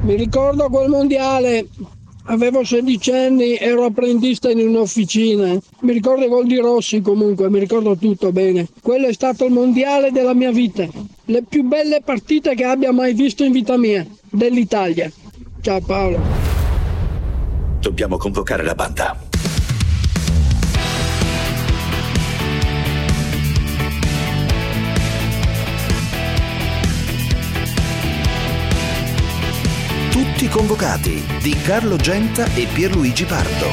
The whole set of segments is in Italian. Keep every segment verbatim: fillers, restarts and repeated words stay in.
Mi ricordo quel mondiale, avevo sedici anni, ero apprendista in un'officina. Mi ricordo i gol di Rossi comunque, mi ricordo tutto bene. Quello è stato il mondiale della mia vita. Le più belle partite che abbia mai visto in vita mia, dell'Italia. Ciao Paolo. Dobbiamo convocare la banda. Tutti convocati di Carlo Genta e Pierluigi Pardo.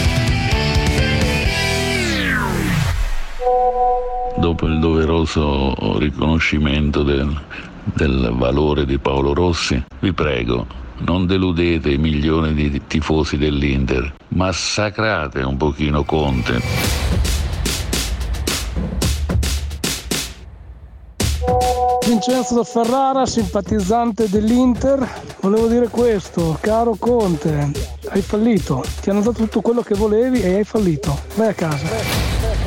Dopo il doveroso riconoscimento del, del valore di Paolo Rossi, vi prego, non deludete i milioni di tifosi dell'Inter, massacrate un pochino Conte. Vincenzo da Ferrara, simpatizzante dell'Inter, volevo dire questo: caro Conte, hai fallito, ti hanno dato tutto quello che volevi e hai fallito, vai a casa.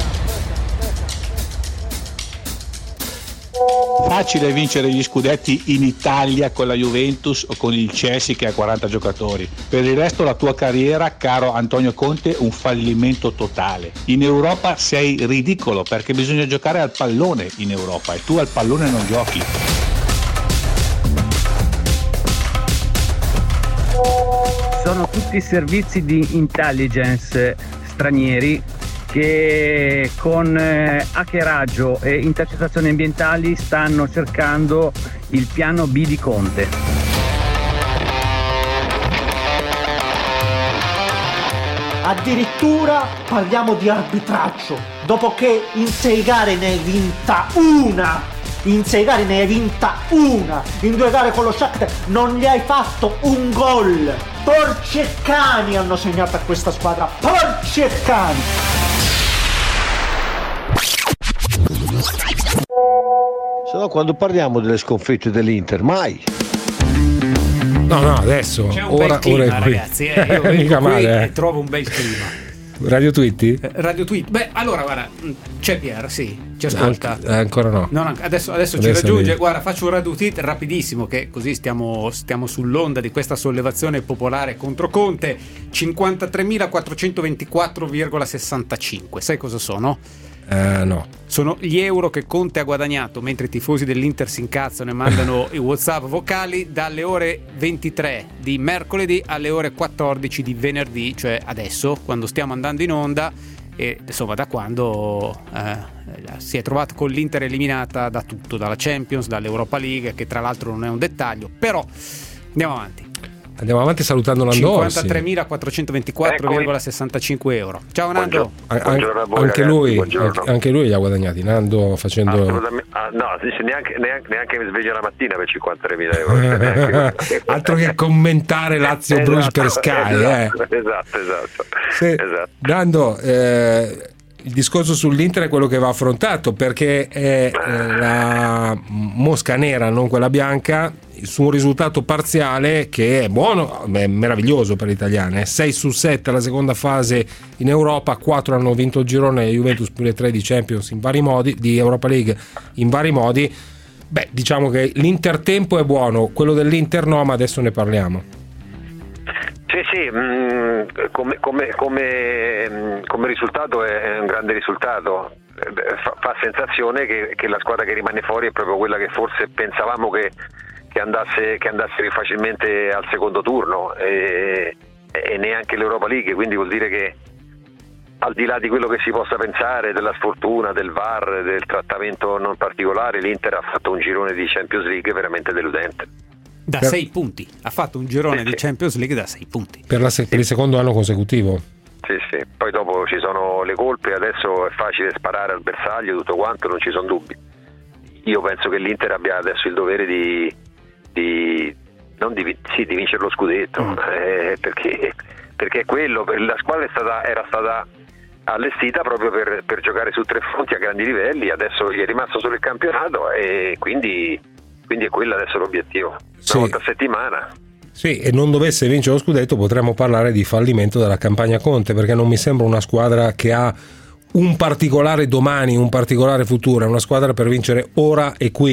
Facile vincere gli scudetti in Italia con la Juventus o con il Chelsea che ha quaranta giocatori. Per il resto la tua carriera, caro Antonio Conte, un fallimento totale. In Europa sei ridicolo perché bisogna giocare al pallone in Europa e tu al pallone non giochi. Sono tutti servizi di intelligence stranieri che con eh, hackeraggio e intercettazioni ambientali stanno cercando il piano B di Conte. Addirittura parliamo di arbitraggio, dopo che in sei gare ne hai vinta una, in sei gare ne hai vinta una, in due gare con lo Shakhtar non gli hai fatto un gol. Porci e cani hanno segnato a questa squadra, porci e cani. Se no, quando parliamo delle sconfitte dell'Inter, mai. No, no, adesso. C'è un ora, bel clima, ora ragazzi. Eh, io vengo qui male, eh. e trovo un bel clima. Radio Tweety? Eh, Radio Tweet. Beh, allora, guarda, c'è Pier, sì, ci ascolta. An- ancora no. No, no adesso, adesso, adesso ci raggiunge. Lì. Guarda, faccio un Radio Tweet rapidissimo, che così stiamo, stiamo sull'onda di questa sollevazione popolare contro Conte. cinquantatremilaquattrocentoventiquattro virgola sessantacinque. Sai cosa sono? Uh, no. Sono gli euro che Conte ha guadagnato mentre i tifosi dell'Inter si incazzano e mandano i WhatsApp vocali dalle ore ventitré di mercoledì alle ore quattordici di venerdì, cioè adesso, quando stiamo andando in onda, e insomma da quando eh, si è trovato con l'Inter eliminata da tutto, dalla Champions, dall'Europa League, che tra l'altro non è un dettaglio, però andiamo avanti. Andiamo avanti salutando Nando cinquantatremilaquattrocentoventiquattro virgola sessantacinque euro. Ciao Nando. Buongiorno a voi, anche, ragazzi, lui, buongiorno. anche, anche lui li ha guadagnati. Nando facendo. Ah, no, neanche, neanche, neanche mi sveglio la mattina per cinquantatremila euro. Altro che commentare Lazio esatto, Bruges per Sky. Esatto, eh. esatto, esatto. Se, esatto. Nando, eh, il discorso sull'Inter è quello che va affrontato, perché è eh, la mosca nera, non quella bianca, su un risultato parziale che è buono, è meraviglioso per gli italiani. sei su sette alla seconda fase in Europa, quattro hanno vinto il girone, Juventus più le tre di Champions in vari modi, di Europa League in vari modi. Beh, diciamo che l'intertempo è buono, quello dell'Inter no, ma adesso ne parliamo. Sì, sì, mh, come, come, come, come risultato è un grande risultato. Fa, fa sensazione che, che la squadra che rimane fuori è proprio quella che forse pensavamo che che andasse, che andasse facilmente al secondo turno e, e neanche l'Europa League, quindi vuol dire che al di là di quello che si possa pensare della sfortuna, del V A R, del trattamento non particolare, l'Inter ha fatto un girone di Champions League veramente deludente. Da sei punti, ha fatto un girone sì, di Champions League da sei punti. Per, la, per il secondo anno consecutivo. Sì, sì, poi dopo ci sono le colpe, adesso è facile sparare al bersaglio, tutto quanto, non ci sono dubbi. Io penso che l'Inter abbia adesso il dovere di Di, non di, sì, di vincere lo scudetto, mm. eh, perché, perché quello, la squadra è stata, era stata allestita proprio per, per giocare su tre fronti a grandi livelli, adesso gli è rimasto solo il campionato e quindi, quindi è quello adesso l'obiettivo, una sì. volta a settimana. Sì, e non dovesse vincere lo scudetto potremmo parlare di fallimento della campagna Conte, perché non mi sembra una squadra che ha un particolare domani, un particolare futuro, è una squadra per vincere ora e qui.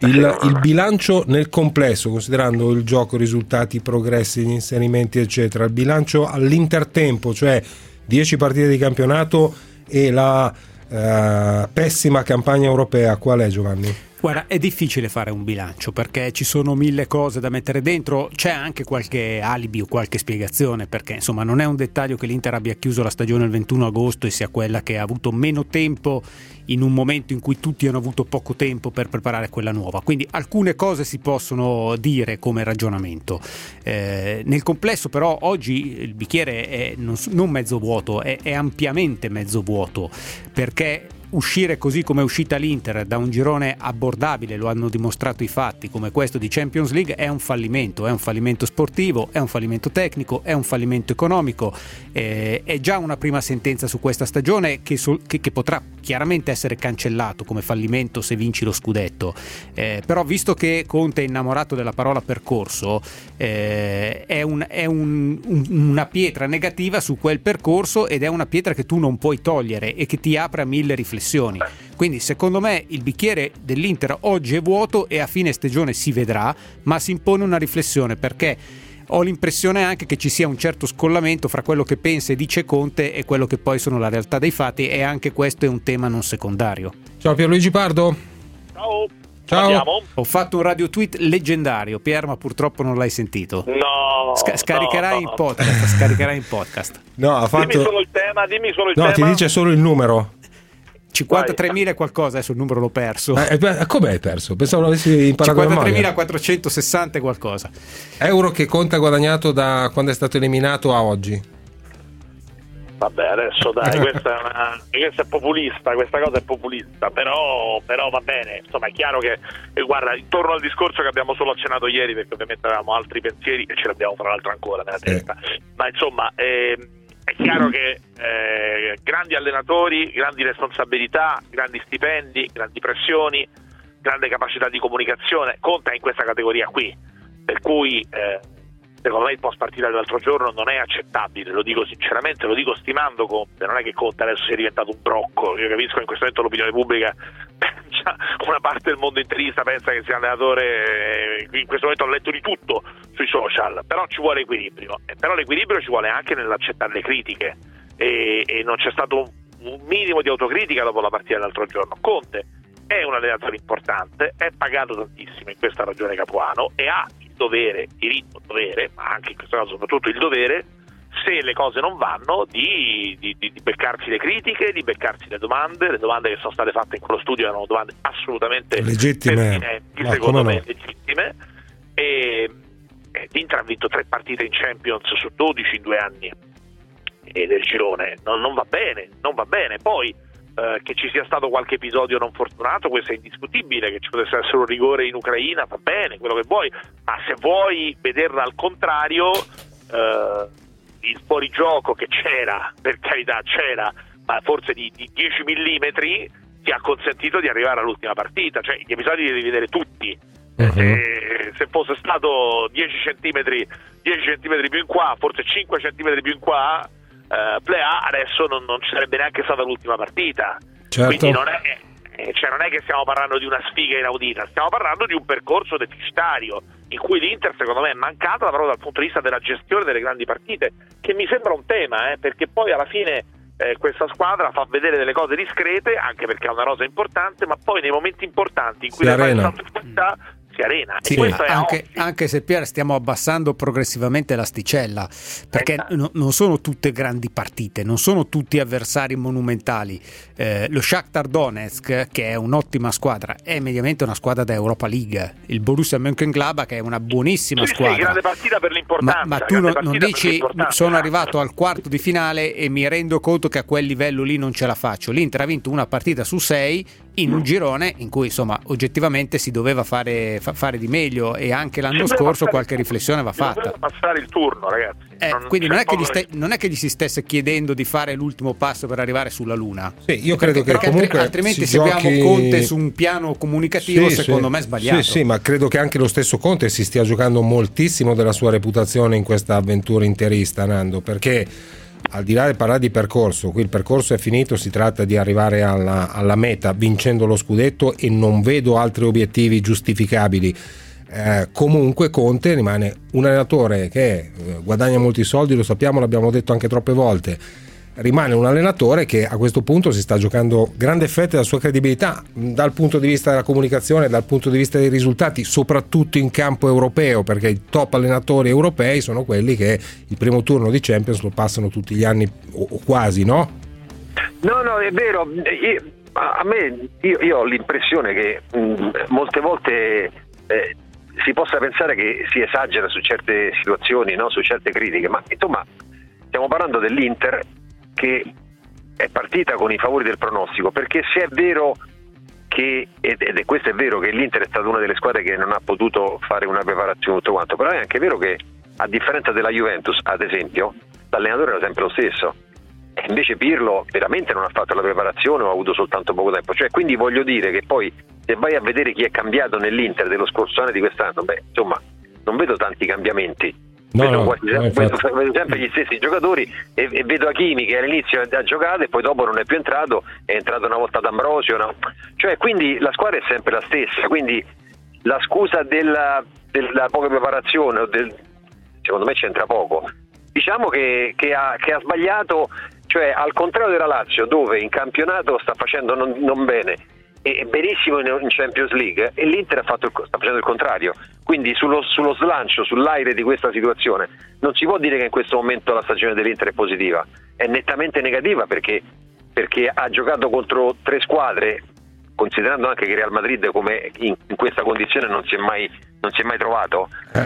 Il, il bilancio nel complesso, considerando il gioco, i risultati, i progressi, gli inserimenti eccetera, il bilancio all'intertempo, cioè dieci partite di campionato e la eh, pessima campagna europea, qual è, Giovanni? Guarda, è difficile fare un bilancio perché ci sono mille cose da mettere dentro, c'è anche qualche alibi o qualche spiegazione, perché insomma non è un dettaglio che l'Inter abbia chiuso la stagione il ventuno agosto e sia quella che ha avuto meno tempo in un momento in cui tutti hanno avuto poco tempo per preparare quella nuova, quindi alcune cose si possono dire come ragionamento. Eh, nel complesso però oggi il bicchiere è non, non mezzo vuoto, è, è ampiamente mezzo vuoto, perché uscire così come è uscita l'Inter da un girone abbordabile, lo hanno dimostrato i fatti, come questo di Champions League, è un fallimento, è un fallimento sportivo, è un fallimento tecnico, è un fallimento economico, eh, è già una prima sentenza su questa stagione che, so, che, che potrà chiaramente essere cancellato come fallimento se vinci lo scudetto, eh, però visto che Conte è innamorato della parola percorso, eh, è, un, è un, un, una pietra negativa su quel percorso ed è una pietra che tu non puoi togliere e che ti apre a mille riflessioni. Quindi secondo me il bicchiere dell'Inter oggi è vuoto e a fine stagione si vedrà, ma si impone una riflessione, perché ho l'impressione anche che ci sia un certo scollamento fra quello che pensa e dice Conte e quello che poi sono la realtà dei fatti, e anche questo è un tema non secondario. Ciao Pierluigi Pardo. Ciao. Ciao. Andiamo? Ho fatto un radio tweet leggendario, Pier, ma purtroppo non l'hai sentito. No. Sca- scaricherai no, in no. podcast, scaricherai in podcast. No, ha fatto... Dimmi solo il tema, dimmi solo il no, tema. ti dice solo il numero. cinquantatremila e qualcosa, adesso il numero l'ho perso. Eh, eh, come hai perso? Pensavo l'avessi imparato a memoria. cinquantatremilaquattrocentosessanta e qualcosa. Euro che Conte ha guadagnato da quando è stato eliminato a oggi. Vabbè, adesso dai, questa è, una, questa è populista, questa cosa è populista, però, però va bene, insomma è chiaro che, eh, guarda, intorno al discorso che abbiamo solo accennato ieri, perché ovviamente avevamo altri pensieri e ce li abbiamo tra l'altro ancora nella testa, eh. ma insomma eh, è chiaro che eh, grandi allenatori, grandi responsabilità, grandi stipendi, grandi pressioni, grande capacità di comunicazione, conta in questa categoria qui, per cui... Eh, secondo me il post partita dell'altro giorno non è accettabile, lo dico sinceramente, lo dico stimando Conte, non è che Conte adesso sia diventato un brocco, io capisco che in questo momento l'opinione pubblica, una parte del mondo interista pensa che sia allenatore, in questo momento ho letto di tutto sui social, però ci vuole equilibrio, però l'equilibrio ci vuole anche nell'accettare le critiche e, e non c'è stato un, un minimo di autocritica dopo la partita dell'altro giorno. Conte è un allenatore importante, è pagato tantissimo in questa ragione Capuano e ha dovere, diritto, dovere, ma anche in questo caso soprattutto il dovere, se le cose non vanno, di, di, di beccarsi le critiche, di beccarsi le domande. Le domande che sono state fatte in quello studio erano domande assolutamente legittime, ma secondo me no? legittime. E, e l'Inter ha vinto tre partite in Champions su dodici in due anni e del girone, non, non va bene, non va bene. Poi Uh, che ci sia stato qualche episodio non fortunato, questo è indiscutibile, che ci potesse essere un rigore in Ucraina, va bene, quello che vuoi, ma se vuoi vederla al contrario, uh, il fuorigioco che c'era, per carità c'era, ma forse di, di dieci millimetri ti ha consentito di arrivare all'ultima partita, cioè gli episodi li devi vedere tutti. Uh-huh. se, se fosse stato dieci centimetri dieci centimetri più in qua, forse cinque centimetri più in qua, Uh, play A, adesso non, non ci sarebbe neanche stata l'ultima partita. Certo. Quindi non è, eh, cioè non è che stiamo parlando di una sfiga inaudita, stiamo parlando di un percorso deficitario in cui l'Inter secondo me è mancata però dal punto di vista della gestione delle grandi partite, che mi sembra un tema, eh, perché poi alla fine eh, questa squadra fa vedere delle cose discrete, anche perché ha una rosa importante, ma poi nei momenti importanti in cui le fai tanto qualità si arena. Sì, e questo anche, è anche se Pier stiamo abbassando progressivamente l'asticella, perché esatto. no, non sono tutte grandi partite, non sono tutti avversari monumentali. Eh, lo Shakhtar Donetsk, che è un'ottima squadra, è mediamente una squadra da Europa League. Il Borussia Mönchengladbach, che è una buonissima sì, squadra. Sì, grande partita per l'importanza. Ma, ma tu non, non dici sono arrivato al quarto di finale e mi rendo conto che a quel livello lì non ce la faccio. L'Inter ha vinto una partita su sei in un girone in cui insomma oggettivamente si doveva fare, fa, fare di meglio, e anche l'anno scorso qualche riflessione va fatta. Passare il turno, ragazzi. Eh, non, quindi non è, che gli ste- non è che gli si stesse chiedendo di fare l'ultimo passo per arrivare sulla Luna. Sì, io credo perché, che perché comunque altrimenti se giochi... abbiamo Conte su un piano comunicativo, sì, secondo sì, me è sbagliato. Sì, sì, ma credo che anche lo stesso Conte si stia giocando moltissimo della sua reputazione in questa avventura interista, Nando, perché al di là di parlare di percorso, qui il percorso è finito, si tratta di arrivare alla, alla meta vincendo lo scudetto e non vedo altri obiettivi giustificabili. Eh, comunque Conte rimane un allenatore che eh, guadagna molti soldi, lo sappiamo, l'abbiamo detto anche troppe volte. Rimane un allenatore che a questo punto si sta giocando grande fetta della sua credibilità dal punto di vista della comunicazione, dal punto di vista dei risultati, soprattutto in campo europeo, perché i top allenatori europei sono quelli che il primo turno di Champions lo passano tutti gli anni o, o quasi, no? No, no, è vero. Io, a me io, io ho l'impressione che mh, molte volte eh, si possa pensare che si esagera su certe situazioni, no? Su certe critiche, ma insomma stiamo parlando dell'Inter che è partita con i favori del pronostico, perché se è vero che, ed è questo è vero, che l'Inter è stata una delle squadre che non ha potuto fare una preparazione tutto quanto, però è anche vero che a differenza della Juventus, ad esempio, l'allenatore era sempre lo stesso, e invece Pirlo veramente non ha fatto la preparazione o ha avuto soltanto poco tempo, cioè quindi voglio dire che poi se vai a vedere chi è cambiato nell'Inter dello scorso anno e di quest'anno, beh insomma non vedo tanti cambiamenti. No, vedo, no, quasi, no, vedo, vedo sempre gli stessi giocatori e, e vedo Hakimi che all'inizio ha giocato e poi dopo non è più entrato, è entrato una volta D'Ambrosio, no? Cioè quindi la squadra è sempre la stessa, quindi la scusa della, della poca preparazione o del, secondo me c'entra poco. Diciamo che, che, ha, che ha sbagliato, cioè al contrario della Lazio dove in campionato sta facendo non, non bene e benissimo in Champions League, e l'Inter ha fatto il, sta facendo il contrario, quindi sullo, sullo slancio, sull'aire di questa situazione non si può dire che in questo momento la stagione dell'Inter è positiva, è nettamente negativa perché, perché ha giocato contro tre squadre, considerando anche che Real Madrid come in, in questa condizione non si è mai, non si è mai trovato.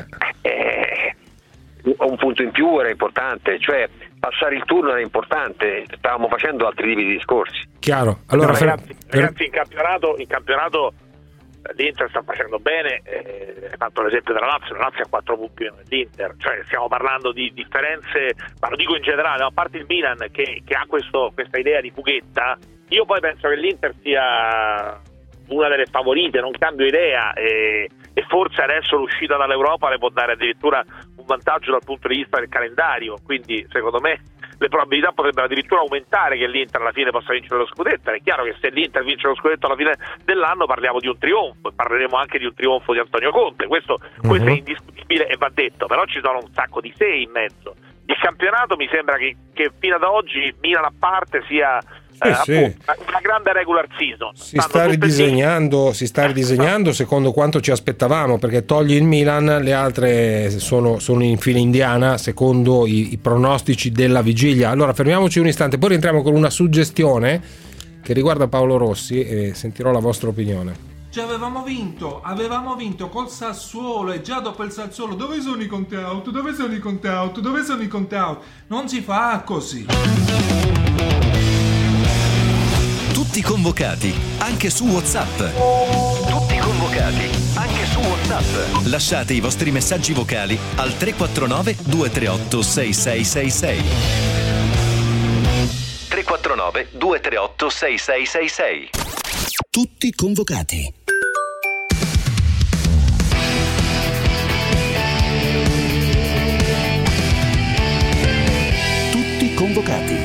eh, un punto in più era importante, cioè passare il turno era importante, stavamo facendo altri tipi di discorsi. Chiaro. Allora, no, ragazzi, per... ragazzi in campionato, in campionato l'Inter sta facendo bene, eh, hai fatto l'esempio della Lazio, la Lazio ha quattro punti meno dell'Inter, cioè stiamo parlando di differenze, ma lo dico in generale, a parte il Milan che, che ha questo, questa idea di fughetta, io poi penso che l'Inter sia una delle favorite, non cambio idea, e, e forse adesso l'uscita dall'Europa le può dare addirittura un vantaggio dal punto di vista del calendario, quindi secondo me le probabilità potrebbero addirittura aumentare che l'Inter alla fine possa vincere lo scudetto. È chiaro che se l'Inter vince lo scudetto alla fine dell'anno parliamo di un trionfo, e parleremo anche di un trionfo di Antonio Conte, questo, uh-huh. questo è indiscutibile e va detto, però ci sono un sacco di sei in mezzo. Il campionato mi sembra che, che fino ad oggi Milan a parte sia Sì, eh, sì. appunto, una grande regular season. Si sta ridisegnando, si sta ridisegnando secondo quanto ci aspettavamo, perché togli il Milan, le altre sono, sono in fila indiana secondo i, i pronostici della vigilia. Allora fermiamoci un istante, poi rientriamo con una suggestione che riguarda Paolo Rossi e sentirò la vostra opinione. Cioè avevamo vinto, avevamo vinto col Sassuolo, e già dopo il Sassuolo dove sono i conti out, dove sono i conti out, dove sono i conti out? Non si fa così. Tutti convocati, anche su WhatsApp. Tutti convocati, anche su WhatsApp. Lasciate i vostri messaggi vocali al tre quattro nove due tre otto sei sei sei sei. tre quattro nove due tre otto sei sei sei sei. Tutti convocati. Tutti convocati.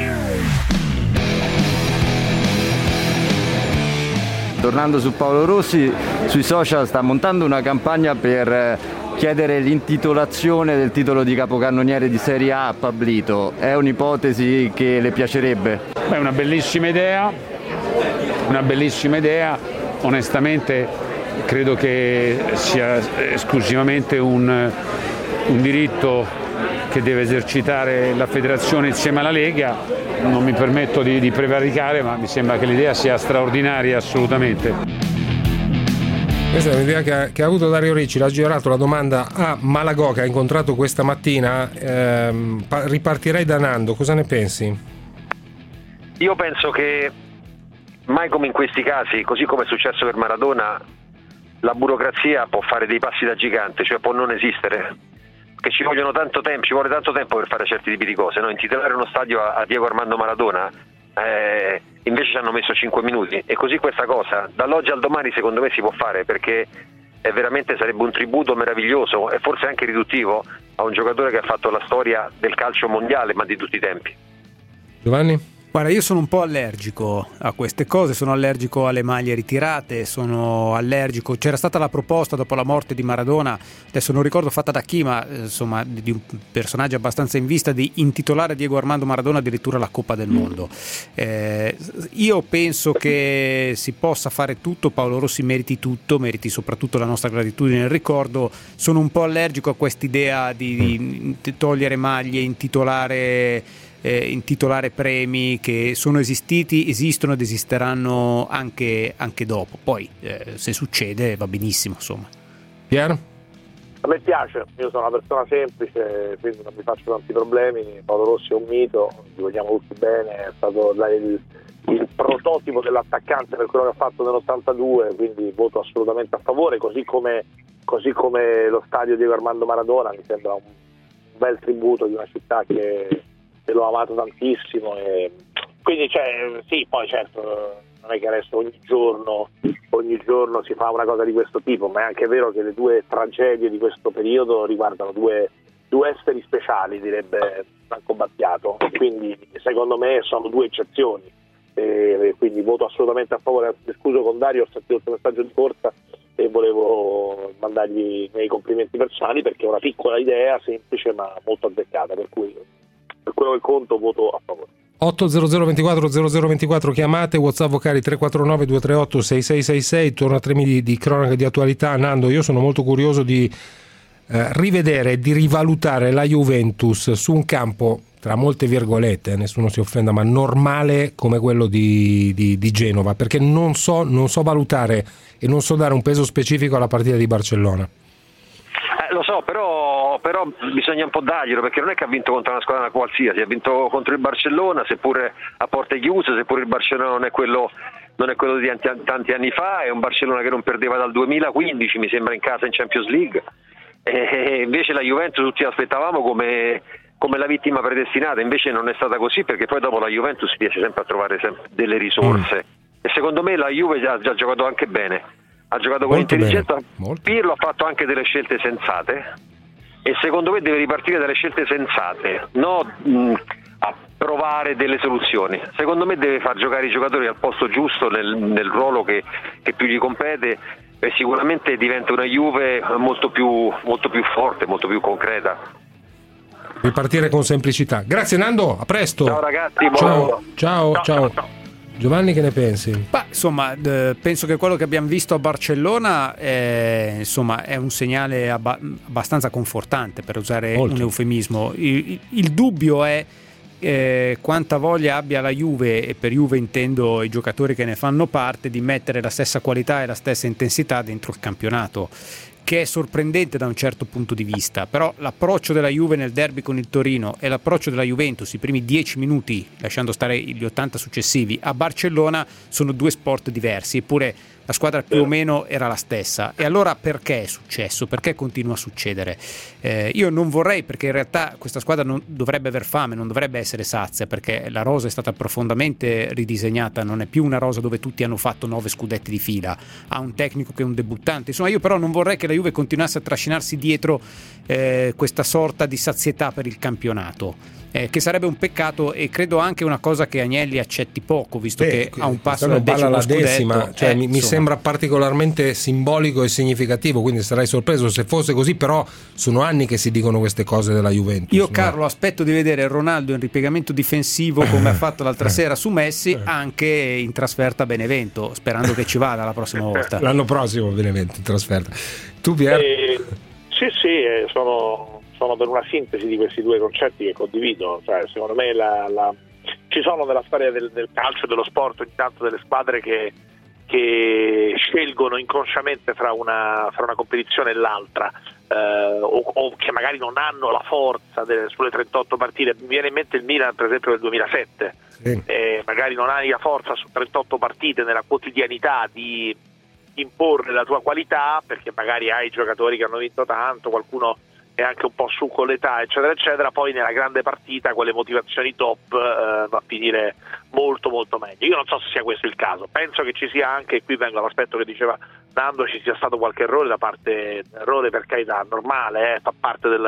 Tornando su Paolo Rossi, sui social sta montando una campagna per chiedere l'intitolazione del titolo di capocannoniere di Serie A a Pablito. È un'ipotesi che le piacerebbe? Beh, è una bellissima idea, una bellissima idea. Onestamente credo che sia esclusivamente un, un diritto che deve esercitare la federazione insieme alla Lega. Non mi permetto di, di prevaricare, ma mi sembra che l'idea sia straordinaria assolutamente. Questa è un'idea che ha, che ha avuto Dario Ricci, l'ha girato la domanda a Malagò che ha incontrato questa mattina. Ehm, ripartirei da Nando, cosa ne pensi? Io penso che mai come in questi casi, così come è successo per Maradona, la burocrazia può fare dei passi da gigante, cioè può non esistere. Che ci vogliono tanto tempo, ci vuole tanto tempo per fare certi tipi di cose, no? Intitolare uno stadio a, a Diego Armando Maradona, eh, invece ci hanno messo cinque minuti, e così questa cosa dall'oggi al domani secondo me si può fare, perché è veramente sarebbe un tributo meraviglioso e forse anche riduttivo a un giocatore che ha fatto la storia del calcio mondiale, ma di tutti i tempi. Giovanni? Guarda, io sono un po' allergico a queste cose, sono allergico alle maglie ritirate, sono allergico, c'era stata la proposta dopo la morte di Maradona, adesso non ricordo fatta da chi, ma insomma di un personaggio abbastanza in vista, di intitolare Diego Armando Maradona addirittura la Coppa del Mondo. Eh, io penso che si possa fare tutto, Paolo Rossi meriti tutto, meriti soprattutto la nostra gratitudine e il ricordo. Sono un po' allergico a quest'idea di, di togliere maglie, intitolare Eh, intitolare premi che sono esistiti, esistono ed esisteranno anche, anche dopo. Poi eh, se succede va benissimo, insomma. Piero? A me piace, io sono una persona semplice, quindi non mi faccio tanti problemi. Paolo Rossi è un mito, ci vogliamo tutti bene, è stato il, il prototipo dell'attaccante per quello che ha fatto nell'ottantadue, quindi voto assolutamente a favore, così come, così come lo stadio Diego Armando Maradona mi sembra un, un bel tributo di una città che e l'ho amato tantissimo, e quindi cioè, sì, poi certo non è che adesso ogni giorno ogni giorno si fa una cosa di questo tipo, ma è anche vero che le due tragedie di questo periodo riguardano due, due esteri speciali, direbbe Franco Battiato, quindi secondo me sono due eccezioni, e quindi voto assolutamente a favore. Mi scuso con Dario, ho sentito il suo messaggio di corsa e volevo mandargli i miei complimenti personali, perché è una piccola idea semplice ma molto azzeccata, per cui per quello che conto voto a favore. otto zero zero ventiquattro zero zero ventiquattro chiamate, WhatsApp vocali tre quattro nove due tre otto sei sei sei sei. Torno a tre minuti di, di cronaca di attualità. Nando, io sono molto curioso di eh, rivedere e di rivalutare la Juventus su un campo, tra molte virgolette, nessuno si offenda, ma normale come quello di, di, di Genova, perché non so, non so valutare e non so dare un peso specifico alla partita di Barcellona. Eh, lo so, però, però bisogna un po' darglielo, perché non è che ha vinto contro una squadra qualsiasi, ha vinto contro il Barcellona, seppure a porte chiuse, seppure il Barcellona non è quello, non è quello di tanti, tanti anni fa, è un Barcellona che non perdeva dal duemilaquindici, mi sembra, in casa in Champions League, e invece la Juventus tutti l'aspettavamo come, come la vittima predestinata, invece non è stata così, perché poi dopo la Juventus riesce sempre a trovare sempre delle risorse, mm. e secondo me la Juve ha già giocato anche bene. Ha giocato con Molto intelligenza, bene. Pirlo ha fatto anche delle scelte sensate e secondo me deve ripartire dalle scelte sensate, no mh, a provare delle soluzioni. Secondo me deve far giocare i giocatori al posto giusto, nel, nel ruolo che, che più gli compete, e sicuramente diventa una Juve molto più, molto più forte, molto più concreta. Ripartire con semplicità. Grazie Nando, a presto. Ciao ragazzi, buon ciao, lavoro. ciao, ciao. ciao. ciao. Giovanni, che ne pensi? Bah, insomma, eh, penso che quello che abbiamo visto a Barcellona è, insomma, è un segnale abba- abbastanza confortante, per usare Molto. un eufemismo. Il, il, il dubbio è eh, quanta voglia abbia la Juve, e per Juve intendo i giocatori che ne fanno parte, di mettere la stessa qualità e la stessa intensità dentro il campionato, che è sorprendente da un certo punto di vista. Però l'approccio della Juve nel derby con il Torino e l'approccio della Juventus i primi dieci minuti, lasciando stare gli ottanta successivi, a Barcellona sono due sport diversi, eppure la squadra più o meno era la stessa. E allora perché è successo? Perché continua a succedere? Eh, io non vorrei, perché in realtà questa squadra non dovrebbe aver fame, non dovrebbe essere sazia, perché la rosa è stata profondamente ridisegnata, non è più una rosa dove tutti hanno fatto nove scudetti di fila, ha un tecnico che è un debuttante. Insomma, io però non vorrei che la Juve continuasse a trascinarsi dietro eh, questa sorta di sazietà per il campionato. Eh, che sarebbe un peccato, e credo anche una cosa che Agnelli accetti poco, visto Beh, che ha un passo dal decimo la scudetto. Decima, cioè, eh, mi, mi sembra particolarmente simbolico e significativo, quindi sarei sorpreso se fosse così, però sono anni che si dicono queste cose della Juventus. Io Carlo no? aspetto di vedere Ronaldo in ripiegamento difensivo come ha fatto l'altra sera su Messi, anche in trasferta a Benevento, sperando che ci vada la prossima volta. L'anno prossimo Benevento in trasferta. Tu Pier? Eh, sì sì, eh, sono sono per una sintesi di questi due concetti che condivido. Cioè, secondo me la, la... ci sono nella storia del, del calcio e dello sport ogni tanto delle squadre che, che scelgono inconsciamente fra una, fra una competizione e l'altra, eh, o, o che magari non hanno la forza delle, sulle trentotto partite. Mi viene in mente il Milan per esempio del duemilasette, sì. eh, magari non hai la forza su trentotto partite nella quotidianità di imporre la tua qualità, perché magari hai giocatori che hanno vinto tanto, qualcuno è anche un po' su con l'età, eccetera eccetera. Poi nella grande partita quelle motivazioni top eh, va a finire molto molto meglio. Io non so se sia questo il caso, penso che ci sia anche, qui vengo all'aspetto che diceva Nando, ci sia stato qualche errore da parte, errore per carità normale, eh, fa parte del,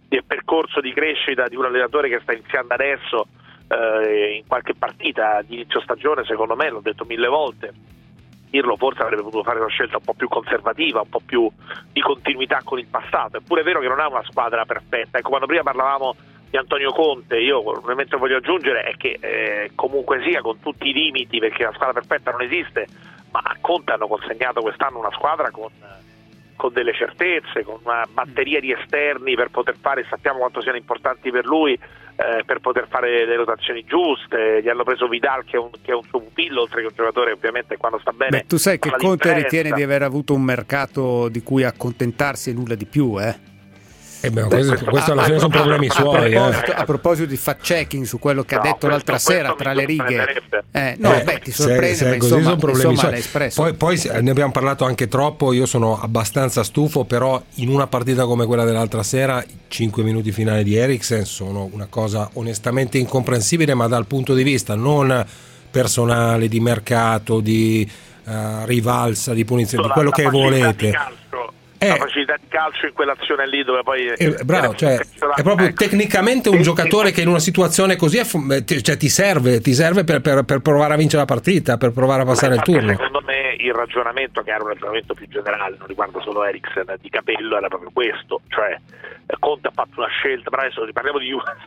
del percorso di crescita di un allenatore che sta iniziando adesso eh, in qualche partita di inizio stagione, secondo me, l'ho detto mille volte, Pirlo forse avrebbe potuto fare una scelta un po' più conservativa, un po' più di continuità con il passato. Eppure è vero che non ha una squadra perfetta. Ecco, quando prima parlavamo di Antonio Conte, io ovviamente voglio aggiungere è che eh, comunque sia, con tutti i limiti, perché la squadra perfetta non esiste, ma a Conte hanno consegnato quest'anno una squadra con, con delle certezze, con una batteria di esterni per poter fare, sappiamo quanto siano importanti per lui, eh, per poter fare le rotazioni giuste. Gli hanno preso Vidal, che è un, che è un suo pupillo, oltre che un giocatore ovviamente quando sta bene. Beh, tu sai che Conte differenza. ritiene di aver avuto un mercato di cui accontentarsi e nulla di più, eh? Eh beh, questo, questo alla fine sono problemi suoi. A proposito, eh. a proposito di fact checking su quello che No, ha detto questo- l'altra questo sera mi tra le righe, sorprenderebbe. eh, no, Eh, beh, ti se- sorprende, se ma è così insomma, sono problemi insomma suoi. l'ha espresso. Poi, poi se- ne abbiamo parlato anche troppo. Io sono abbastanza stufo, però in una partita come quella dell'altra sera i cinque minuti finali di Eriksen sono una cosa onestamente incomprensibile, ma dal punto di vista non personale, di mercato, di eh, rivalsa, di punizione, di La- quello la che facilità volete. di calcio, Eh. la facilità di calcio in quell'azione lì dove poi Eh, bravo, cioè, è proprio tecnicamente un giocatore che in una situazione così è fu- ti- cioè, ti serve, ti serve per, per- per provare a vincere la partita, per provare a passare il Perché turno. secondo me il ragionamento, che era un ragionamento più generale, non riguarda solo Eriksen, di Capello, era proprio questo, cioè eh, Conte ha fatto una scelta, però adesso parliamo di Juve,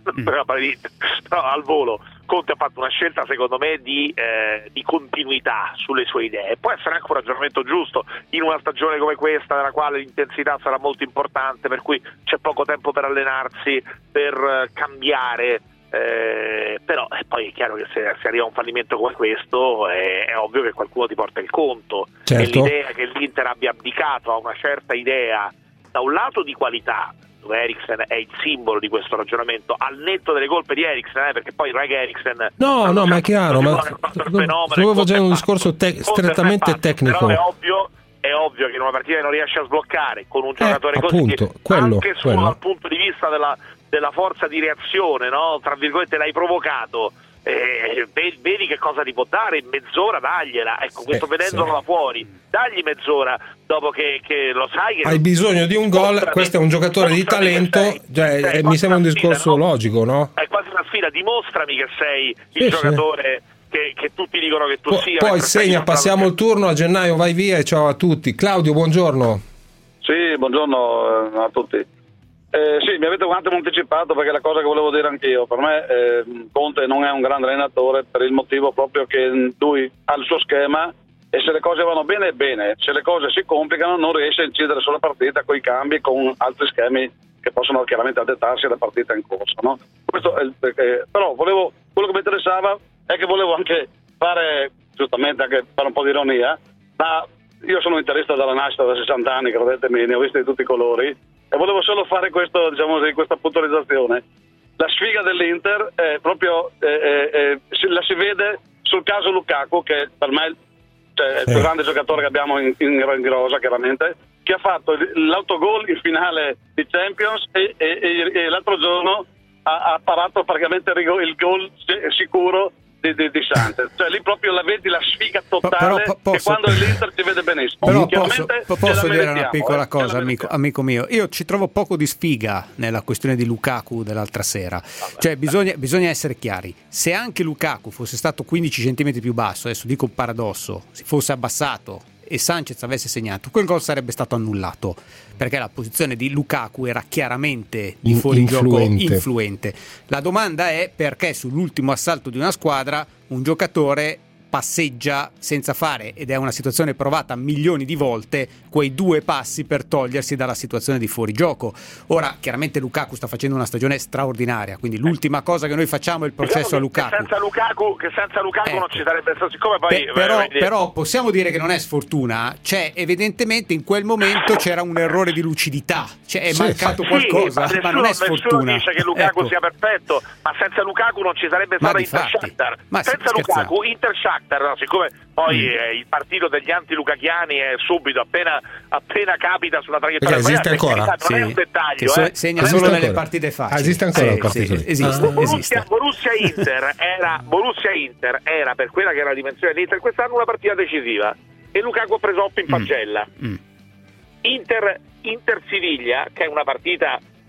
però al volo Conte ha fatto una scelta secondo me di, eh, di continuità sulle sue idee. Può essere anche un ragionamento giusto in una stagione come questa, nella quale l'intensità sarà molto importante, per cui c'è poco tempo per allenarsi, per eh, cambiare. Eh, però eh, poi è chiaro che se, se arriva un fallimento come questo è, è ovvio che qualcuno ti porta il conto. Certo. E l'idea che l'Inter abbia abdicato a una certa idea, da un lato di qualità, dove Eriksen è il simbolo di questo ragionamento, al netto delle colpe di Eriksen, eh, perché poi non è che Eriksen No, no, ma è chiaro, ma fenomeno, stavo facendo un Conte discorso te- Conte strettamente è fatto, tecnico. però è ovvio è ovvio che in una partita che non riesce a sbloccare con un giocatore Eh, così, appunto, quello, anche solo quello. dal punto di vista della, della forza di reazione, no? Tra virgolette, l'hai provocato, eh, vedi, vedi che cosa ti può dare in mezz'ora, dagliela. Ecco, questo Eh, vedendolo sì. da fuori, dagli mezz'ora dopo che, che lo sai che Hai bisogno di un gol, Mostrami- questo è un giocatore di mostrami che talento, sei- cioè, sei eh, mi quasi sembra un una sfida, discorso no? logico, no? È quasi una sfida, dimostrami che sei il Sì, sì. giocatore che, che tutti dicono che tu Po- sia. poi mentre stai segna, dimostrando passiamo che- il turno, a gennaio vai via e ciao a tutti. Claudio, buongiorno. Sì, buongiorno eh, a tutti. Eh, sì, mi avete un attimo anticipato, perché la cosa che volevo dire anch'io, per me eh, Conte non è un grande allenatore per il motivo proprio che lui ha il suo schema e se le cose vanno bene, bene, se le cose si complicano non riesce a incidere sulla partita con i cambi, con altri schemi che possono chiaramente adattarsi alla partita in corso, no? Questo è il, perché, però volevo, quello che mi interessava è che volevo anche fare, giustamente anche fare un po' di ironia, ma io sono interista dalla nascita da sessanta anni, credetemi, ne ho visti di tutti i colori e volevo solo fare questo, diciamo così, questa puntualizzazione. La sfiga dell'Inter è proprio eh, eh, eh, si- la si vede sul caso Lukaku, che per me cioè, è il più Eh. grande giocatore che abbiamo in, in, in rosa, chiaramente, che ha fatto l'autogol in finale di Champions e, e, e, e l'altro giorno ha, ha parato praticamente il, rigo- il gol si- sicuro di, di, di Santos. Cioè lì proprio la vedi la sfiga totale, però po- che posso- quando è l'Inter si vede benissimo. Però posso, Chiaramente po- ce posso la dire una meritiamo, piccola eh, cosa, ce la amico, amico mio. Io ci trovo poco di sfiga nella questione di Lukaku dell'altra sera. Cioè, bisogna, bisogna essere chiari. Se anche Lukaku fosse stato quindici centimetri più basso, adesso dico un paradosso, si fosse abbassato e Sanchez avesse segnato, quel gol sarebbe stato annullato, perché la posizione di Lukaku era chiaramente di In- fuorigioco influente. influente. La domanda è perché sull'ultimo assalto di una squadra un giocatore passeggia senza fare, ed è una situazione provata milioni di volte, quei due passi per togliersi dalla situazione di fuorigioco. Ora chiaramente Lukaku sta facendo una stagione straordinaria, quindi l'ultima cosa che noi facciamo è il processo a Diciamo che- Lukaku. Che senza Lukaku, che senza Lukaku Ecco. non ci sarebbe stato, siccome poi Pe- però, eh, vedi- però possiamo dire che non è sfortuna, c'è evidentemente in quel momento c'era un errore di lucidità, cioè è Sì, mancato Sì, qualcosa, ma, ma, nessuno, non è nessuno sfortuna. dice che Lukaku Ecco. sia perfetto, ma senza Lukaku non ci sarebbe Ma stata difatti. Inter-Shakhtar. Ma sì, Senza scherziamo. Lukaku, Inter-Shakhtar, no, siccome poi Mm. eh, il partito degli anti-lukachiani è subito, appena, appena capita sulla traiettoria Perché esiste sbagliata, ancora? non è Sì, un dettaglio, che so- eh. segna Esiste solo nelle ancora? partite facili. Ah, esiste ancora Sì, la partita sì, lì? esiste, Ah. Borussia, esiste. Borussia Inter era Borussia Inter era per quella che era la dimensione dell'Inter quest'anno una partita decisiva e Lukaku ha preso otto in pagella. Mm. Inter, Inter Siviglia, che è una partita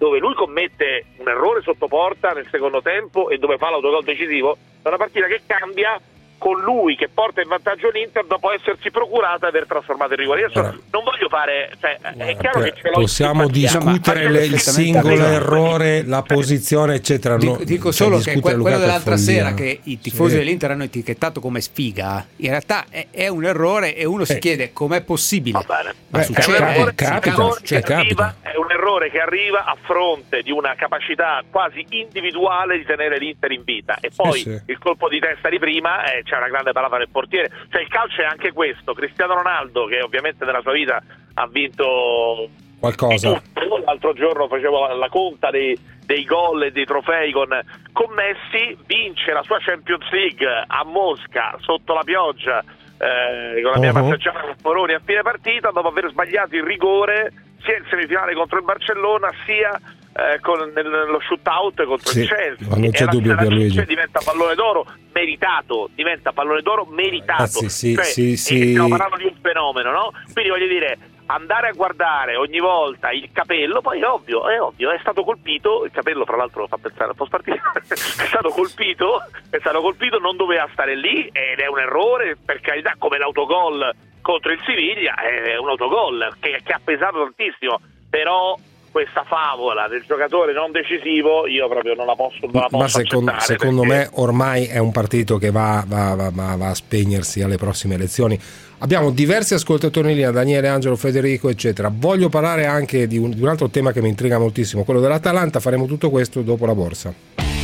dove lui commette un errore sotto porta nel secondo tempo e dove fa l'autogol decisivo, è una partita che cambia con lui che porta in vantaggio l'Inter dopo essersi procurata e aver trasformato il rigore. Io so, non voglio fare, cioè, è chiaro che ce l'ho possiamo discutere le, il singolo errore, la posizione eccetera. Dico, no, dico cioè, solo che que- quello dell'altra follia. sera che i tifosi sì. dell'Inter hanno etichettato come sfiga, in realtà è, è un errore e uno si eh. chiede com'è possibile. Va bene. Ma Beh, succede, capita, eh, capita, capita, cioè, che arriva, capita. è un errore che arriva a fronte di una capacità quasi individuale di tenere l'Inter in vita e poi sì, sì. il colpo di testa di prima eh, c'è una grande parata del portiere, cioè il calcio è anche questo. Cristiano Ronaldo, che ovviamente nella sua vita ha vinto qualcosa, tutto. L'altro giorno facevo la, la conta dei, dei gol e dei trofei con, con Messi, vince la sua Champions League a Mosca sotto la pioggia eh, con la mia uh-huh. passeggiata con Moroni a fine partita dopo aver sbagliato il rigore sia in semifinale contro il Barcellona sia eh, con nello shootout contro sì, il Chelsea. ma non c'è e dubbio, la Pierluigi. diventa pallone d'oro meritato, diventa pallone d'oro meritato. Ragazzi, sì, cioè, sì, e sì. stiamo parlando di un fenomeno, no? Quindi voglio dire, andare a guardare ogni volta il capello, poi è ovvio, è ovvio, è stato colpito, il capello fra l'altro fa pensare al post partita, è stato colpito, è stato colpito, non doveva stare lì ed è un errore, per carità, come l'autogol contro il Siviglia, è un autogol che, che ha pesato tantissimo, però questa favola del giocatore non decisivo io proprio non la posso, non la posso ma secondo, secondo perché... me ormai è un partito che va, va, va, va, va a spegnersi alle prossime elezioni. Abbiamo diversi ascoltatori in linea, Daniele, Angelo, Federico eccetera. Voglio parlare anche di un, di un altro tema che mi intriga moltissimo, quello dell'Atalanta. Faremo tutto questo dopo la borsa.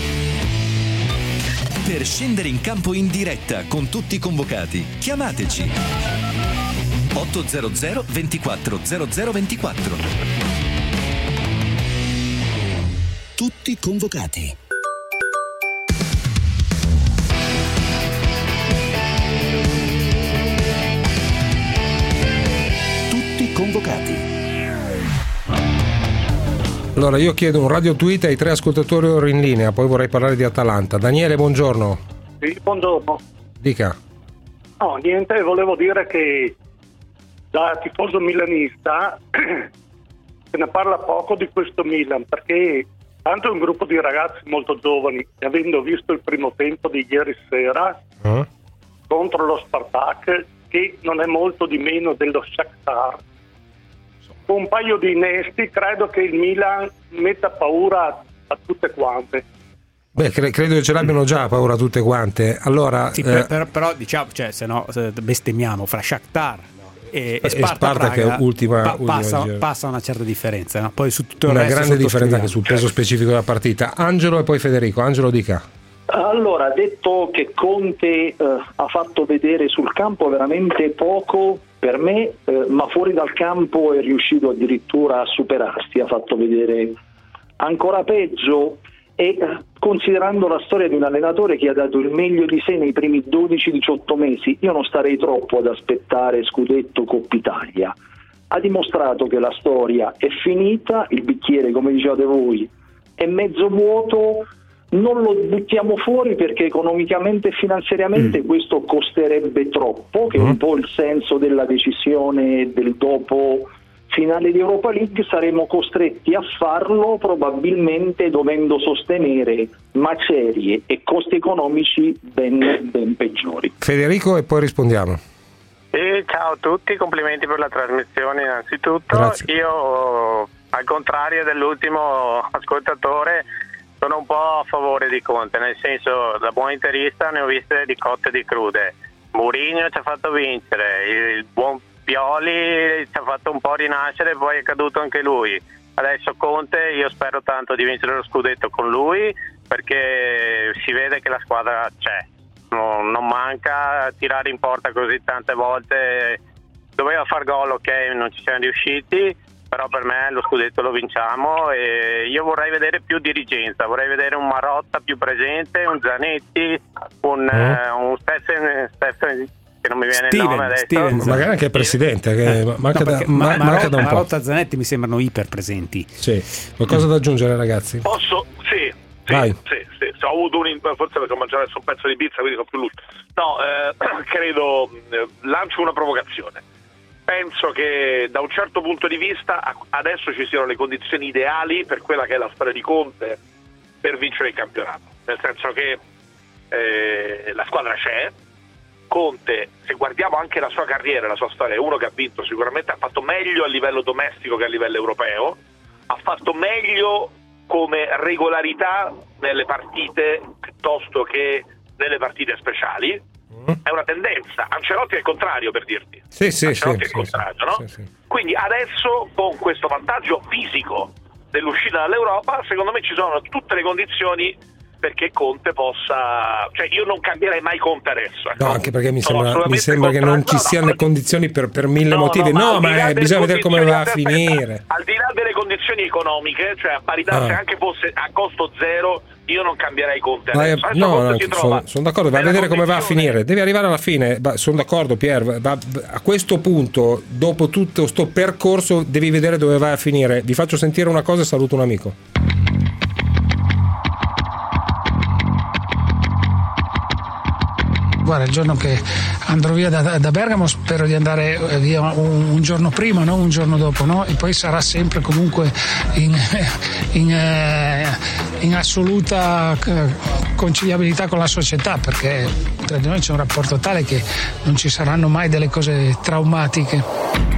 Per scendere in campo in diretta con tutti i convocati, chiamateci otto zero zero ventiquattro zero zero ventiquattro. Tutti convocati. Tutti convocati. Allora io chiedo un radio tweet ai tre ascoltatori ora in linea, poi vorrei parlare di Atalanta. Daniele, buongiorno. Sì, buongiorno. Dica. No, niente, volevo dire che da tifoso milanista se ne parla poco di questo Milan, perché tanto è un gruppo di ragazzi molto giovani e avendo visto il primo tempo di ieri sera uh. contro lo Spartak, che non è molto di meno dello Shakhtar, con un paio di innesti credo che il Milan metta paura a tutte quante. Beh, cre- credo che ce l'abbiano già paura tutte quante. Allora, sì, eh, per, per, però diciamo, cioè, se no se bestemmiamo fra Shakhtar e, e Sparta, Sparta Praga, che ultima, pa- ultima passa, giro. passa una certa differenza, no? Poi su tutto il una resto grande differenza anche sul peso specifico della partita. Angelo e poi Federico. Angelo, dica. Allora, detto che Conte eh, ha fatto vedere sul campo veramente poco per me, eh, ma fuori dal campo è riuscito addirittura a superarsi, ha fatto vedere ancora peggio e eh, considerando la storia di un allenatore che ha dato il meglio di sé nei primi dodici diciotto mesi, io non starei troppo ad aspettare scudetto Coppa Italia. Ha dimostrato che la storia è finita, il bicchiere, come dicevate voi, è mezzo vuoto. Non lo buttiamo fuori perché economicamente e finanziariamente mm. questo costerebbe troppo, che è un po' il senso della decisione del dopo finale di Europa League. Saremo costretti a farlo probabilmente dovendo sostenere macerie e costi economici ben, ben peggiori. Federico e poi rispondiamo. E ciao a tutti, complimenti per la trasmissione innanzitutto. Grazie. Io al contrario dell'ultimo ascoltatore sono un po' a favore di Conte, nel senso, da buon interista ne ho viste di cotte e di crude. Mourinho ci ha fatto vincere, il buon Pioli ci ha fatto un po' rinascere, poi è caduto anche lui. Adesso Conte, io spero tanto di vincere lo scudetto con lui, perché si vede che la squadra c'è, non, non manca tirare in porta così tante volte. Doveva far gol, ok, non ci siamo riusciti, però per me lo scudetto lo vinciamo e io vorrei vedere più dirigenza, vorrei vedere un Marotta più presente, un Zanetti, un, mm. eh, un Steffen, Steffen che non mi viene Steven, il nome adesso. Steven. Magari anche il presidente che eh, manca, no, da, ma, ma, manca da un po'. Marotta e Zanetti mi sembrano iper presenti. Sì. Qualcosa da aggiungere, ragazzi? Posso? Sì. Sì, Vai. sì, sì, sì, ho avuto un forse perché ho mangiato adesso un pezzo di pizza, quindi sono più lucido. No, eh, credo, eh, lancio una provocazione. penso che da un certo punto di vista adesso ci siano le condizioni ideali per quella che è la storia di Conte per vincere il campionato, nel senso che eh, la squadra c'è. Conte, se guardiamo anche la sua carriera, la sua storia, è uno che ha vinto sicuramente, ha fatto meglio a livello domestico che a livello europeo, ha fatto meglio come regolarità nelle partite piuttosto che nelle partite speciali. È una tendenza. Ancelotti è il contrario, per dirti. Sì, sì, Ancelotti sì, è il sì, contrario, no? sì, sì. Quindi adesso, con questo vantaggio fisico dell'uscita dall'Europa, secondo me ci sono tutte le condizioni perché Conte possa, cioè io non cambierei mai Conte adesso, ecco. No, anche perché mi Sono sembra, mi assolutamente sembra che non ci contrario. siano le condizioni per, per mille No, motivi. no, ma No, al di là ma eh, delle bisogna vedere come va a condizioni, finire. Al di là delle condizioni economiche, cioè a parità, Ah. se anche fosse a costo zero, io non cambierei Conte Vai a- adesso. Adesso no, Conte no, si trova sono, sono d'accordo, va a nella vedere come va a condizione- finire. Deve arrivare alla fine. Va- sono d'accordo, Pier. Va- va- a questo punto, dopo tutto sto percorso, devi vedere dove vai a finire. Vi faccio sentire una cosa e saluto un amico. Guarda, il giorno che andrò via da, da Bergamo spero di andare via un, un giorno prima, non un giorno dopo, no? E poi sarà sempre comunque in, in, eh, in assoluta eh, conciliabilità con la società, perché tra di noi c'è un rapporto tale che non ci saranno mai delle cose traumatiche.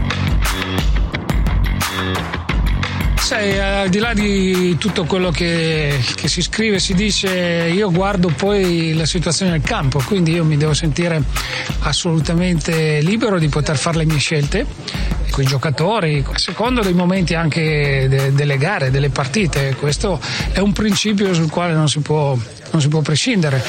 Sai, al di là di tutto quello che, che si scrive, si dice, io guardo poi la situazione nel campo, quindi io mi devo sentire assolutamente libero di poter fare le mie scelte con i giocatori, a secondo dei momenti anche de, delle gare, delle partite. Questo è un principio sul quale non si può, non si può prescindere.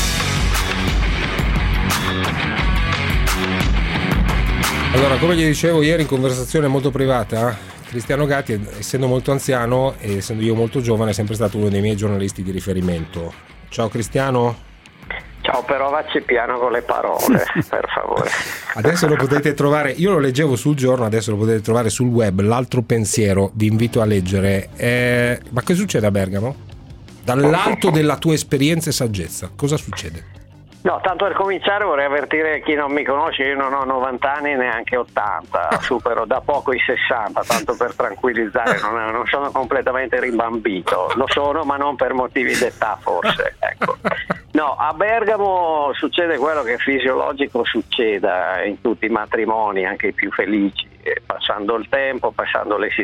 Allora, come gli dicevo ieri in conversazione molto privata, Cristiano Gatti, essendo molto anziano e essendo io molto giovane, è sempre stato uno dei miei giornalisti di riferimento. Ciao Cristiano. Ciao, però vacci piano con le parole, per favore. Adesso lo potete trovare, io lo leggevo sul giorno, adesso lo potete trovare sul web, L'altro pensiero, vi invito a leggere. Eh, ma che succede a Bergamo? Dall'alto della tua esperienza e saggezza, cosa succede? No, tanto per cominciare vorrei avvertire chi non mi conosce, io non ho novanta anni, neanche ottanta, supero da poco i sessanta, tanto per tranquillizzare, non, non sono completamente rimbambito, lo sono ma non per motivi d'età forse, ecco. No, a Bergamo succede quello che è fisiologico succeda in tutti i matrimoni, anche i più felici, e passando il tempo, passando le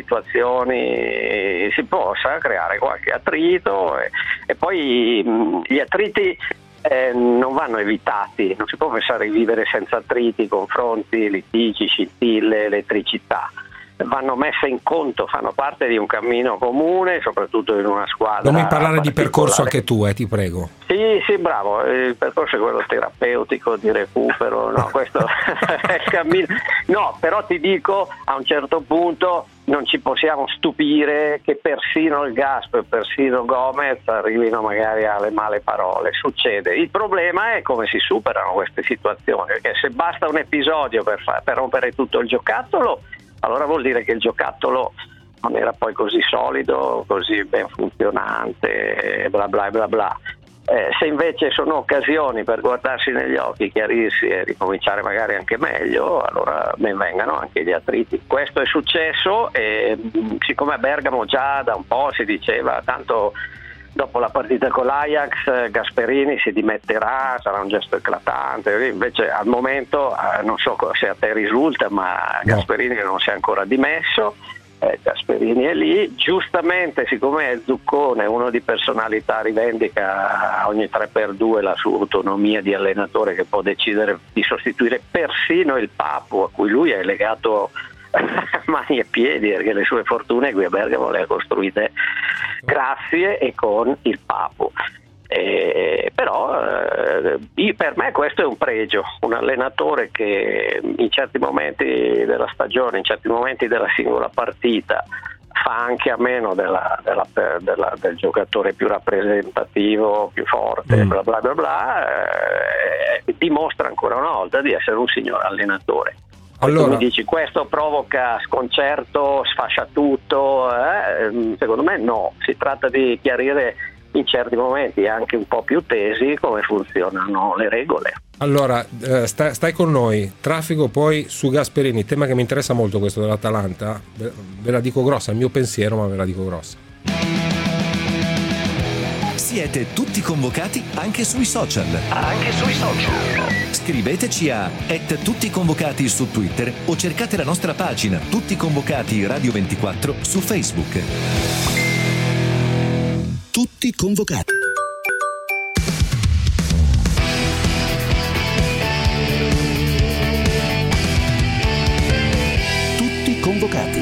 situazioni, si possa creare qualche attrito e, e poi mh, gli attriti Eh, non vanno evitati, non si può pensare di vivere senza attriti, confronti, litigi, scintille, elettricità. Vanno messe in conto, fanno parte di un cammino comune, soprattutto in una squadra. Non mi parlare di percorso particolare. anche tu, eh, ti prego. Sì, sì, bravo, il percorso è quello terapeutico, di recupero, no, questo è il cammino. No, però ti dico, a un certo punto non ci possiamo stupire che persino il Gasp e persino Gomez arrivino magari alle male parole, succede. Il problema è come si superano queste situazioni, perché se basta un episodio per, far, per rompere tutto il giocattolo, allora vuol dire che il giocattolo non era poi così solido, così ben funzionante, bla bla bla bla. Eh, se invece sono occasioni per guardarsi negli occhi, chiarirsi e ricominciare magari anche meglio, allora ben vengano anche gli attriti. Questo è successo e siccome a Bergamo già da un po' si diceva tanto dopo la partita con l'Ajax Gasperini si dimetterà, sarà un gesto eclatante, invece al momento eh, non so se a te risulta, ma Gasperini non si è ancora dimesso. Eh, Gasperini è lì, giustamente siccome è Zuccone, uno di personalità, rivendica ogni tre per due la sua autonomia di allenatore che può decidere di sostituire persino il Papu a cui lui è legato mani e piedi, perché le sue fortune qui a Bergamo le ha costruite grazie e con il Papu. Eh, però eh, per me questo è un pregio, un allenatore che in certi momenti della stagione, in certi momenti della singola partita fa anche a meno della, della, della, del giocatore più rappresentativo, più forte, mm. bla bla bla bla, eh, dimostra ancora una volta di essere un signor allenatore. Allora, tu mi dici questo provoca sconcerto, sfascia tutto, eh? Secondo me no, si tratta di chiarire in certi momenti anche un po' più tesi come funzionano le regole. Allora, eh, sta, stai con noi. Traffico poi su Gasperini, tema che mi interessa molto questo dell'Atalanta. Ve, ve la dico grossa, è il mio pensiero, ma ve la dico grossa. Siete tutti convocati anche sui social. Anche sui social. Scriveteci a at tutti convocati su Twitter o cercate la nostra pagina Tutti Convocati Radio ventiquattro su Facebook. Tutti convocati. Tutti convocati.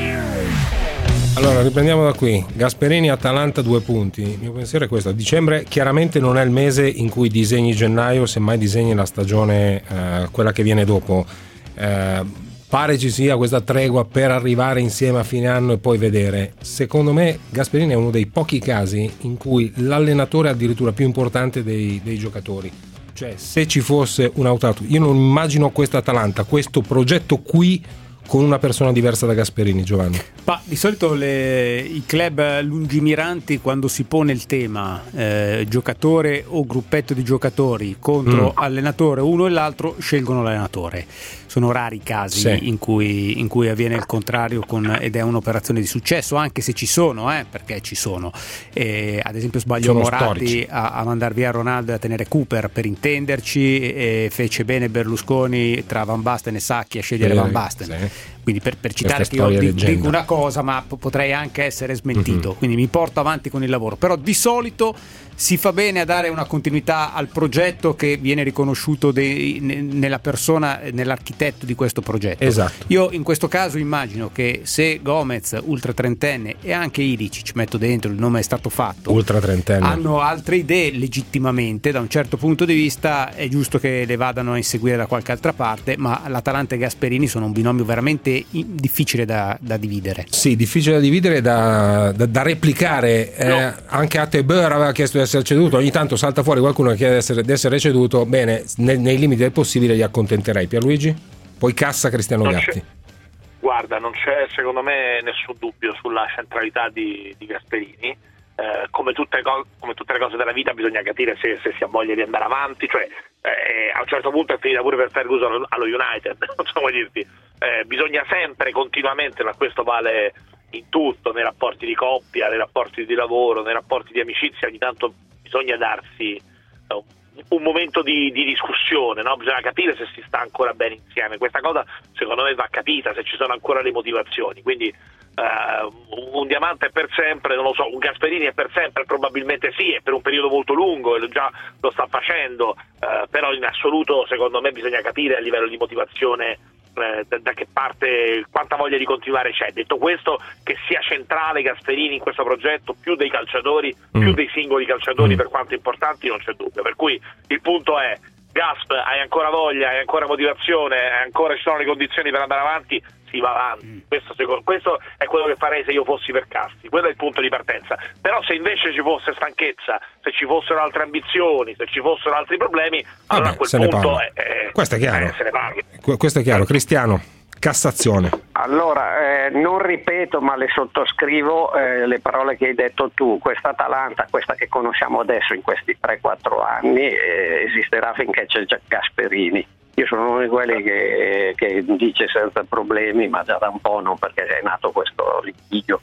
Allora, riprendiamo da qui. Gasperini, Atalanta, due punti. Il mio pensiero è questo. Dicembre chiaramente non è il mese in cui disegni gennaio, semmai disegni la stagione, eh, quella che viene dopo. Eh, pare ci sia questa tregua per arrivare insieme a fine anno e poi vedere. Secondo me Gasperini è uno dei pochi casi in cui l'allenatore è addirittura più importante dei, dei giocatori. Cioè, se ci fosse un autore, io non immagino questa Atalanta, questo progetto qui con una persona diversa da Gasperini, Giovanni. Ma di solito le, i club lungimiranti, quando si pone il tema eh, giocatore o gruppetto di giocatori contro mm. allenatore, uno e l'altro scelgono l'allenatore. Sono rari i casi sì. in, cui, in cui avviene il contrario con, ed è un'operazione di successo, anche se ci sono, eh, perché ci sono. E, ad esempio sbagliò sono Moratti a, a mandar via Ronaldo e a tenere Cooper, per intenderci, e fece bene Berlusconi tra Van Basten e Sacchi a scegliere sì, Van Basten. Sì. Quindi per, per citare che io dico una cosa, ma potrei anche essere smentito, mm-hmm. quindi mi porto avanti con il lavoro. Però di solito si fa bene a dare una continuità al progetto che viene riconosciuto dei, nella persona, nell'architetto di questo progetto. Esatto. Io in questo caso immagino che se Gomez, ultra trentenne, e anche Ilic, ci metto dentro, il nome è stato fatto, ultra trentenne, hanno altre idee legittimamente da un certo punto di vista, è giusto che le vadano a inseguire da qualche altra parte, ma l'Atalanta e Gasperini sono un binomio veramente difficile da, da dividere. Sì, difficile da dividere, da, da, da replicare. Eh, no. Anche Atebeur aveva chiesto di essere ceduto, ogni tanto salta fuori qualcuno che chiede di essere, di essere ceduto. Bene, nei, nei limiti del possibile li accontenterei. Pierluigi? Poi cassa Cristiano non Gatti. C'è, guarda, non c'è secondo me nessun dubbio sulla centralità di, di Gasperini. Eh, come, tutte co- come tutte le cose della vita bisogna capire se, se si ha voglia di andare avanti, cioè eh, a un certo punto è finita pure per Ferguson allo, allo United, non so come dirti, eh, bisogna sempre continuamente, ma questo vale in tutto, nei rapporti di coppia, nei rapporti di lavoro, nei rapporti di amicizia, ogni tanto bisogna darsi uh, un momento di, di discussione, no? Bisogna capire se si sta ancora bene insieme. Questa cosa secondo me va capita, se ci sono ancora le motivazioni, quindi Uh, un diamante è per sempre, non lo so, un Gasperini è per sempre, probabilmente sì, è per un periodo molto lungo e già lo sta facendo, uh, però in assoluto secondo me bisogna capire a livello di motivazione uh, da, da che parte, quanta voglia di continuare c'è. Detto questo, che sia centrale Gasperini in questo progetto più dei calciatori, mm. più dei singoli calciatori, mm. per quanto importanti, non c'è dubbio, per cui il punto è: Gasp, hai ancora voglia, hai ancora motivazione, hai ancora, ci sono le condizioni per andare avanti, si va avanti. Mm. Questo, secondo, questo è quello che farei se io fossi per Casti, quello è il punto di partenza. Però se invece ci fosse stanchezza, se ci fossero altre ambizioni, se ci fossero altri problemi, ah allora beh, a quel se punto ne eh, questo è chiaro, eh, se ne parla. Questo è chiaro. Cristiano, Cassazione. Allora, eh, non ripeto, ma le sottoscrivo eh, le parole che hai detto tu. Questa Atalanta, questa che conosciamo adesso in questi tre quattro anni, eh, esisterà finché c'è Gasperini. Io sono uno di quelli che, che dice senza problemi, ma già da un po', non perché è nato questo litigio.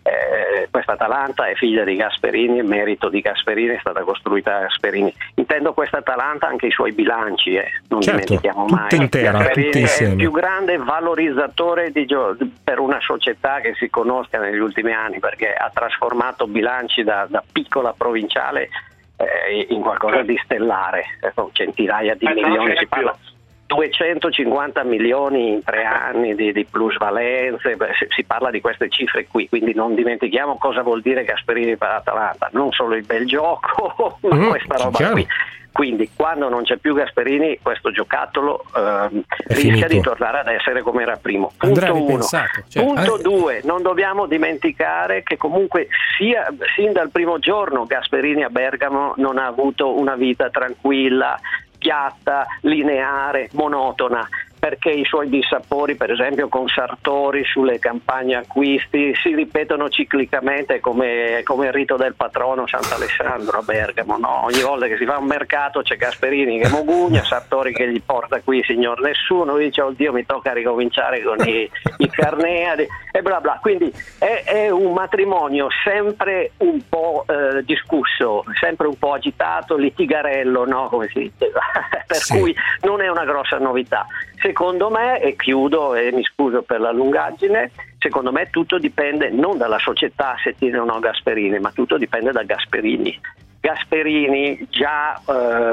Eh, questa Atalanta è figlia di Gasperini, è merito di Gasperini, è stata costruita da Gasperini. Intendo questa Atalanta anche i suoi bilanci, eh. non certo, dimentichiamo tutta mai. Intera, Gasperini tutte è il più grande valorizzatore di gio- per una società che si conosca negli ultimi anni, perché ha trasformato bilanci da, da piccola provinciale eh, in qualcosa di stellare, ecco, centinaia di eh, milioni, si parla duecentocinquanta milioni in tre anni di, di plusvalenze, beh, si, si parla di queste cifre qui, quindi non dimentichiamo cosa vuol dire Gasperini per l'Atalanta, non solo il bel gioco, ma mm, questa roba chiaro. qui. Quindi quando non c'è più Gasperini, questo giocattolo ehm, rischia finito. di tornare ad essere come era primo. Punto uno. Cioè, Punto eh. due, non dobbiamo dimenticare che comunque sia sin dal primo giorno Gasperini a Bergamo non ha avuto una vita tranquilla, piatta, lineare, monotona. perché i suoi dissapori, per esempio con Sartori sulle campagne acquisti, si ripetono ciclicamente come, come il rito del patrono Sant'Alessandro a Bergamo, no? Ogni volta che si fa un mercato c'è Gasperini che mogugna, Sartori che gli porta qui signor nessuno, dice oddio mi tocca ricominciare con i, i Carneadi e bla bla, quindi è, è un matrimonio sempre un po' eh, discusso, sempre un po' agitato, litigarello, no? Come si diceva, per Sì. cui non è una grossa novità. Secondo me, e chiudo e mi scuso per la lungaggine, secondo me tutto dipende non dalla società se tiene o no Gasperini, ma tutto dipende da Gasperini. Gasperini già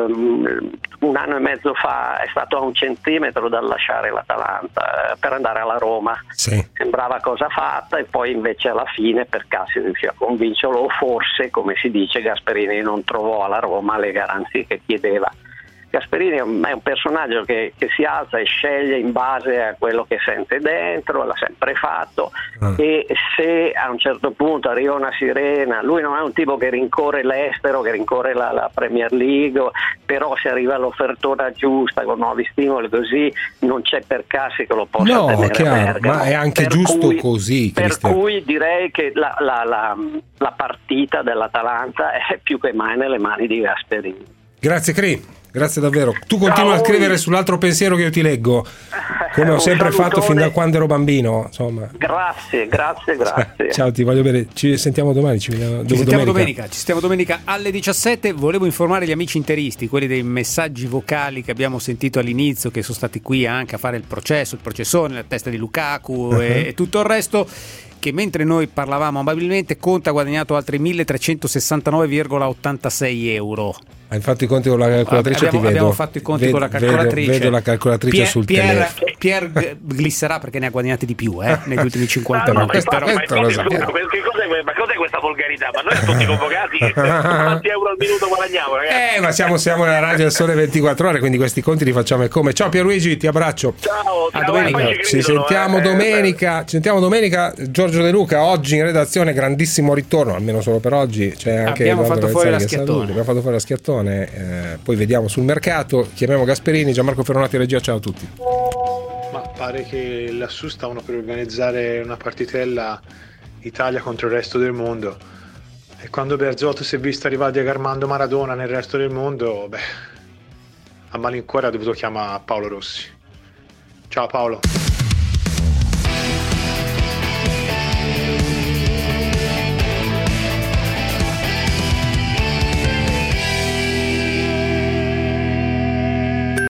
ehm, un anno e mezzo fa è stato a un centimetro dal lasciare l'Atalanta eh, per andare alla Roma. Sì. Sembrava cosa fatta e poi invece alla fine per caso riuscì a convincerlo, o forse, come si dice, Gasperini non trovò alla Roma le garanzie che chiedeva. Gasperini è un, è un personaggio che, che si alza e sceglie in base a quello che sente dentro, l'ha sempre fatto, ah. e se a un certo punto arriva una sirena, lui non è un tipo che rincorre l'estero, che rincorre la, la Premier League, però se arriva l'offertona giusta con nuovi stimoli così non c'è per caso che lo possa No, tenere chiaro, a Bergamo. ma è anche Per giusto cui, così, per Cristian. cui direi che la, la, la, la partita dell'Atalanta è più che mai nelle mani di Gasperini. Grazie Cri. Grazie davvero. Tu continui Ciao. a scrivere sull'altro pensiero che io ti leggo, come ho Un sempre salutone. fatto fin da quando ero bambino. Insomma. Grazie, grazie, grazie. Ciao, ti voglio bene. Ci sentiamo domani. Ci, vediamo, Ci sentiamo domenica. domenica. Ci sentiamo domenica alle diciassette. Volevo informare gli amici interisti, quelli dei messaggi vocali che abbiamo sentito all'inizio, che sono stati qui anche a fare il processo, il processone, la testa di Lukaku uh-huh. e, e tutto il resto, che mentre noi parlavamo amabilmente Conte ha guadagnato altri milletrecentosessantanove virgola ottantasei euro. Hai fatto i conti con la calcolatrice? Abbiamo, ti vedo. abbiamo fatto i conti vedo, con la calcolatrice. Vedo, vedo la calcolatrice Pier, sul Pier, telefono. Pier glisserà perché ne ha guadagnati di più eh, negli ultimi cinquanta Ah, no, minuti. ma, Però, ma, ma, questo lo sappiamo. scusa, che cos'è, ma cos'è questa volgarità? Ma noi a tutti convocati quanti euro al minuto guadagniamo, ragazzi? Eh, ma siamo, siamo nella radio del Sole ventiquattro ore, quindi questi conti li facciamo e come. Ciao Pierluigi, ti abbraccio. Ciao, A ciao, domenica. eh, Ci credono, sentiamo eh, domenica. Ci sentiamo domenica. Giorgio De Luca oggi in redazione, grandissimo ritorno, almeno solo per oggi. C'è anche Abbiamo Edoardo fatto fuori Vezzali la che schiattone. saluti. Abbiamo fatto fuori la schiattone. Eh, poi vediamo sul mercato. Chiamiamo Gasperini, Gianmarco Ferronati regia. Ciao a tutti. Ma pare che lassù stavano per organizzare una partitella Italia contro il resto del mondo, e quando Bearzotto si è visto arrivare Diego Armando Maradona nel resto del mondo, beh, a malincuore ha dovuto chiamare Paolo Rossi. Ciao Paolo.